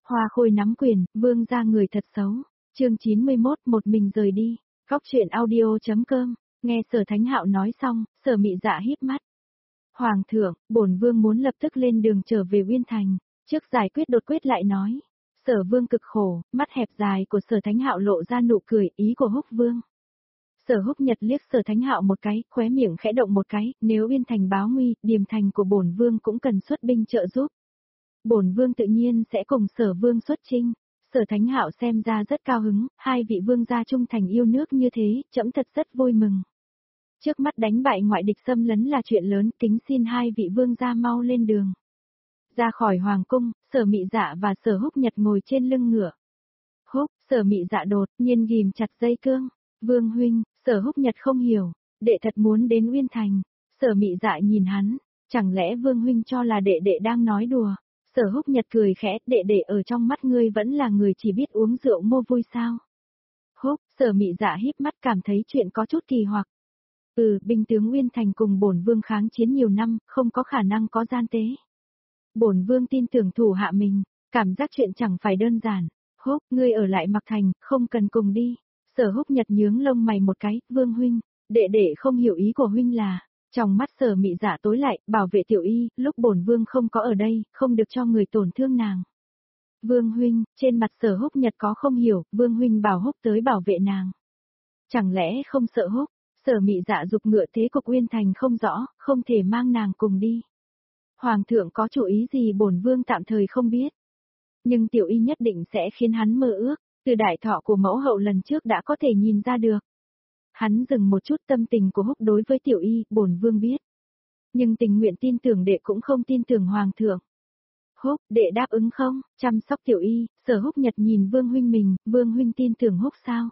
Hoa Khôi nắm quyền, vương gia người thật xấu. Chương 91, một mình rời đi. Góc truyện audio.com. Nghe Sở Thánh Hạo nói xong, Sở Mị Dạ híp mắt. Hoàng thượng, bổn vương muốn lập tức lên đường trở về Uyên Thành. Trước giải quyết đột quyết lại nói. Sở Vương cực khổ, mắt hẹp dài của Sở Thánh Hạo lộ ra nụ cười, ý của Húc Vương. Sở Húc Nhật liếc Sở Thánh Hạo một cái, khóe miệng khẽ động một cái, nếu Uyên Thành báo nguy, Điềm Thành của bổn vương cũng cần xuất binh trợ giúp. Bổn vương tự nhiên sẽ cùng Sở Vương xuất chinh. Sở Thánh Hạo xem ra rất cao hứng, hai vị vương gia trung thành yêu nước như thế, trẫm thật rất vui mừng. Trước mắt đánh bại ngoại địch xâm lấn là chuyện lớn, kính xin hai vị vương gia mau lên đường. Ra khỏi hoàng cung, Sở Mị Dạ và Sở Húc Nhật ngồi trên lưng ngựa. Húc, Sở Mị Dạ đột nhiên ghim chặt dây cương. Vương huynh, Sở Húc Nhật không hiểu, đệ thật muốn đến Uyên Thành. Sở Mị Dạ nhìn hắn, chẳng lẽ Vương huynh cho là đệ đệ đang nói đùa? Sở Húc Nhật cười khẽ, đệ đệ ở trong mắt ngươi vẫn là người chỉ biết uống rượu mua vui sao? Húc, Sở Mị Dạ híp mắt cảm thấy chuyện có chút kỳ hoặc. Binh tướng Uyên Thành cùng bổn vương kháng chiến nhiều năm, không có khả năng có gian tế. Bổn vương tin tưởng thủ hạ mình, cảm giác chuyện chẳng phải đơn giản. Húc, ngươi ở lại Mặc Thành, không cần cùng đi. Sở Húc Nhật nhướng lông mày một cái, Vương huynh, đệ đệ không hiểu ý của huynh là. Trong mắt Sở Mị Dạ tối lại, bảo vệ tiểu y, lúc bổn vương không có ở đây, không được cho người tổn thương nàng. Vương huynh, trên mặt Sở Húc Nhật có không hiểu, Vương huynh bảo Húc tới bảo vệ nàng. Chẳng lẽ không sợ Húc? Sở Mị Dạ giục ngựa thế cục Uyên Thành không rõ, không thể mang nàng cùng đi. Hoàng thượng có chủ ý gì bổn vương tạm thời không biết. Nhưng tiểu y nhất định sẽ khiến hắn mơ ước, từ đại thọ của mẫu hậu lần trước đã có thể nhìn ra được. Hắn dừng một chút, tâm tình của Húc đối với tiểu y, bổn vương biết. Nhưng tình nguyện tin tưởng đệ cũng không tin tưởng hoàng thượng. Húc, đệ đáp ứng không? Chăm sóc tiểu y, Sở Húc Nhật nhìn vương huynh mình, vương huynh tin tưởng Húc sao?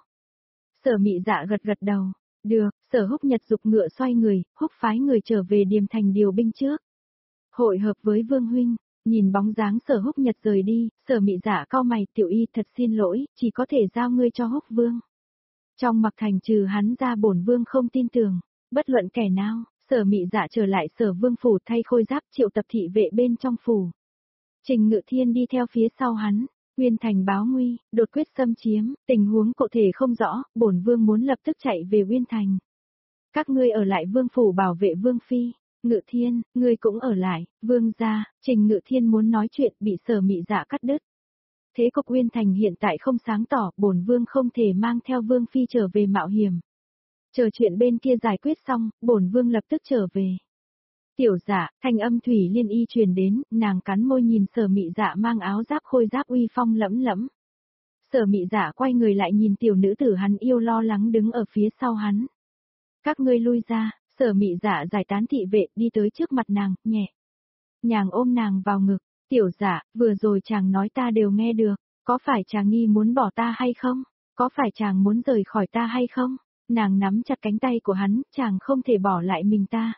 Sở Mị Dạ gật gật đầu. Được, Sở Húc Nhật giục ngựa xoay người, Húc phái người trở về Điềm Thành điều binh trước. Hội hợp với vương huynh, nhìn bóng dáng Sở Húc Nhật rời đi, Sở Mị Dạ cau mày, tiểu y thật xin lỗi, chỉ có thể giao ngươi cho Húc vương. Trong Mặc Thành trừ hắn ra bổn vương không tin tưởng, bất luận kẻ nào. Sở Mị Dạ trở lại Sở Vương phủ thay khôi giáp, triệu tập thị vệ bên trong phủ. Trình Ngự Thiên đi theo phía sau hắn. Uyên Thành báo nguy, đột quyết xâm chiếm, tình huống cụ thể không rõ, bổn vương muốn lập tức chạy về Uyên Thành. Các ngươi ở lại vương phủ bảo vệ vương phi. Ngự Thiên, ngươi cũng ở lại. Vương gia. Trình Ngự Thiên muốn nói chuyện bị Sở Mị Dạ cắt đứt. Thế cục Uyên Thành hiện tại không sáng tỏ, bổn vương không thể mang theo vương phi trở về mạo hiểm. Chờ chuyện bên kia giải quyết xong, bổn vương lập tức trở về. Tiểu Dạ, thanh âm Thủy Liên Y truyền đến, nàng cắn môi nhìn Sở Mị Dạ mang áo giáp khôi giáp uy phong lẫm lẫm. Sở Mị Dạ quay người lại nhìn tiểu nữ tử hắn yêu lo lắng đứng ở phía sau hắn. Các ngươi lui ra. Sở Mị Dạ giải tán thị vệ đi tới trước mặt nàng, nhẹ nhàng ôm nàng vào ngực. Tiểu Dạ, vừa rồi chàng nói ta đều nghe được, có phải chàng nghi muốn bỏ ta hay không? Có phải chàng muốn rời khỏi ta hay không? Nàng nắm chặt cánh tay của hắn, chàng không thể bỏ lại mình ta.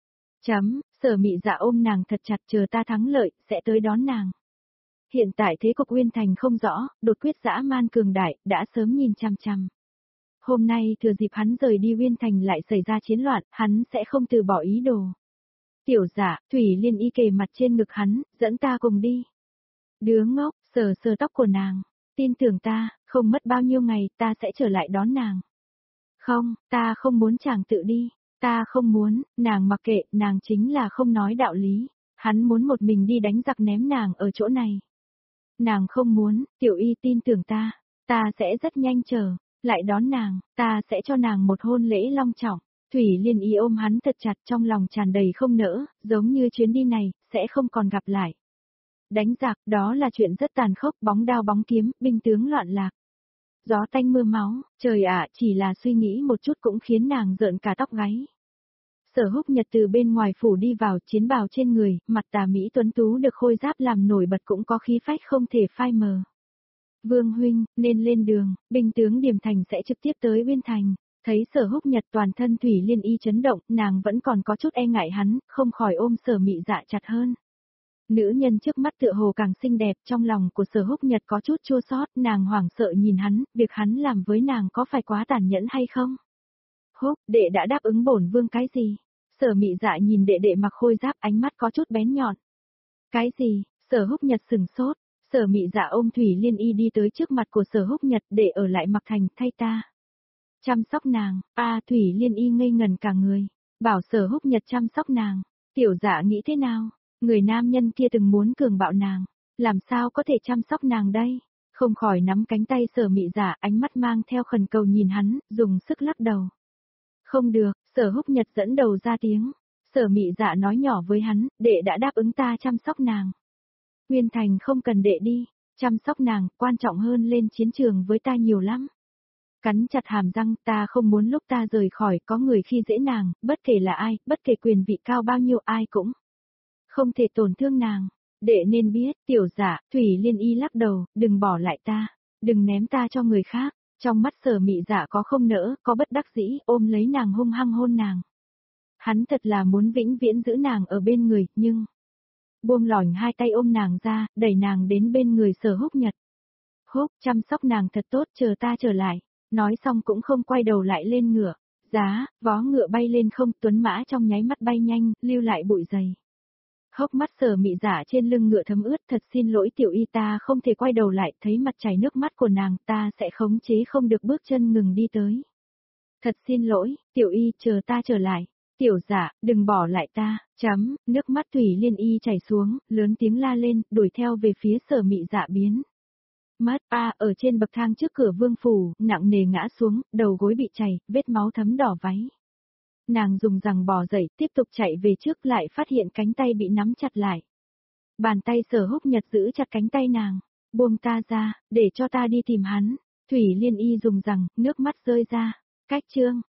Sở Mị Dạ ôm nàng thật chặt, chờ ta thắng lợi, sẽ tới đón nàng. Hiện tại thế cục Uyên Thành không rõ, đột quyết dã man cường đại, đã sớm nhìn chằm chằm. Hôm nay thừa dịp hắn rời đi Uyên Thành lại xảy ra chiến loạn, hắn sẽ không từ bỏ ý đồ. Tiểu Dạ, Thủy Liên Y kề mặt trên ngực hắn, dẫn ta cùng đi. Đứa ngốc, sờ sờ tóc của nàng. Tin tưởng ta, không mất bao nhiêu ngày, ta sẽ trở lại đón nàng. Không, ta không muốn chàng tự đi. Ta không muốn, nàng mặc kệ, nàng chính là không nói đạo lý. Hắn muốn một mình đi đánh giặc ném nàng ở chỗ này. Nàng không muốn, tiểu y tin tưởng ta sẽ rất nhanh trở lại đón nàng, ta sẽ cho nàng một hôn lễ long trọng. Thủy Liên Y ôm hắn thật chặt, trong lòng tràn đầy không nỡ, giống như chuyến đi này, sẽ không còn gặp lại. Đánh giặc, đó là chuyện rất tàn khốc, bóng đao bóng kiếm, binh tướng loạn lạc. Gió tanh mưa máu, trời ạ, chỉ là suy nghĩ một chút cũng khiến nàng rợn cả tóc gáy. Sở Húc Nhật từ bên ngoài phủ đi vào, chiến bào trên người, mặt tà mỹ tuấn tú được khôi giáp làm nổi bật cũng có khí phách không thể phai mờ. Vương huynh, nên lên đường, binh tướng Điềm Thành sẽ trực tiếp tới Uyên Thành. Thấy Sở Húc Nhật toàn thân Thủy Liên Y chấn động, nàng vẫn còn có chút e ngại hắn, không khỏi ôm Sở Mị Dạ chặt hơn. Nữ nhân trước mắt tựa hồ càng xinh đẹp, trong lòng của Sở Húc Nhật có chút chua xót, nàng hoảng sợ nhìn hắn, việc hắn làm với nàng có phải quá tàn nhẫn hay không? Húc, đệ đã đáp ứng bổn vương cái gì? Sở Mị Dạ nhìn đệ đệ mặc khôi giáp, ánh mắt có chút bén nhọn. Cái gì? Sở Húc Nhật sừng sốt. Sở Mị Dạ ôm Thủy Liên Y đi tới trước mặt của Sở Húc Nhật để ở lại Mặc Thành thay ta. Chăm sóc nàng, Thủy Liên Y ngây ngần cả người, bảo Sở Húc Nhật chăm sóc nàng. Tiểu Dạ nghĩ thế nào? Người nam nhân kia từng muốn cường bạo nàng, làm sao có thể chăm sóc nàng đây? Không khỏi nắm cánh tay Sở Mị Dạ, ánh mắt mang theo khẩn cầu nhìn hắn, dùng sức lắc đầu. Không được, Sở Húc Nhật dẫn đầu ra tiếng. Sở Mị Dạ nói nhỏ với hắn, đệ đã đáp ứng ta chăm sóc nàng. Nguyên Thành không cần đệ đi, chăm sóc nàng, quan trọng hơn lên chiến trường với ta nhiều lắm. Cắn chặt hàm răng, ta không muốn lúc ta rời khỏi có người khi dễ nàng, bất kể là ai, bất kể quyền vị cao bao nhiêu ai cũng không thể tổn thương nàng. Đệ nên biết, Tiểu Dạ, Thủy Liên Y lắc đầu, đừng bỏ lại ta, đừng ném ta cho người khác. Trong mắt Sở Mị Dạ có không nỡ, có bất đắc dĩ, ôm lấy nàng hung hăng hôn nàng. Hắn thật là muốn vĩnh viễn giữ nàng ở bên người, nhưng buông lỏng hai tay ôm nàng ra, đẩy nàng đến bên người Sở Húc Nhật. Húc, chăm sóc nàng thật tốt, chờ ta trở lại. Nói xong cũng không quay đầu lại lên ngựa. Giá, vó ngựa bay lên không, tuấn mã trong nháy mắt bay nhanh, lưu lại bụi dày. Hốc mắt Sở Mị Dạ trên lưng ngựa thấm ướt, thật xin lỗi Tiểu Y, ta không thể quay đầu lại, thấy mặt chảy nước mắt của nàng, ta sẽ khống chế không được bước chân ngừng đi tới. Thật xin lỗi, Tiểu Y, chờ ta trở lại. Tiểu Dạ, đừng bỏ lại ta, nước mắt Thủy Liên Y chảy xuống, lớn tiếng la lên, đuổi theo về phía Sở Mị Dạ biến. Mất, ở trên bậc thang trước cửa vương phủ, nặng nề ngã xuống, đầu gối bị chảy, vết máu thấm đỏ váy. Nàng dùng rằng bò dậy, tiếp tục chạy về trước, lại phát hiện cánh tay bị nắm chặt lại. Bàn tay Sở Húc Nhật giữ chặt cánh tay nàng, buông ta ra, để cho ta đi tìm hắn. Thủy Liên Y dùng rằng, nước mắt rơi ra. Cách chương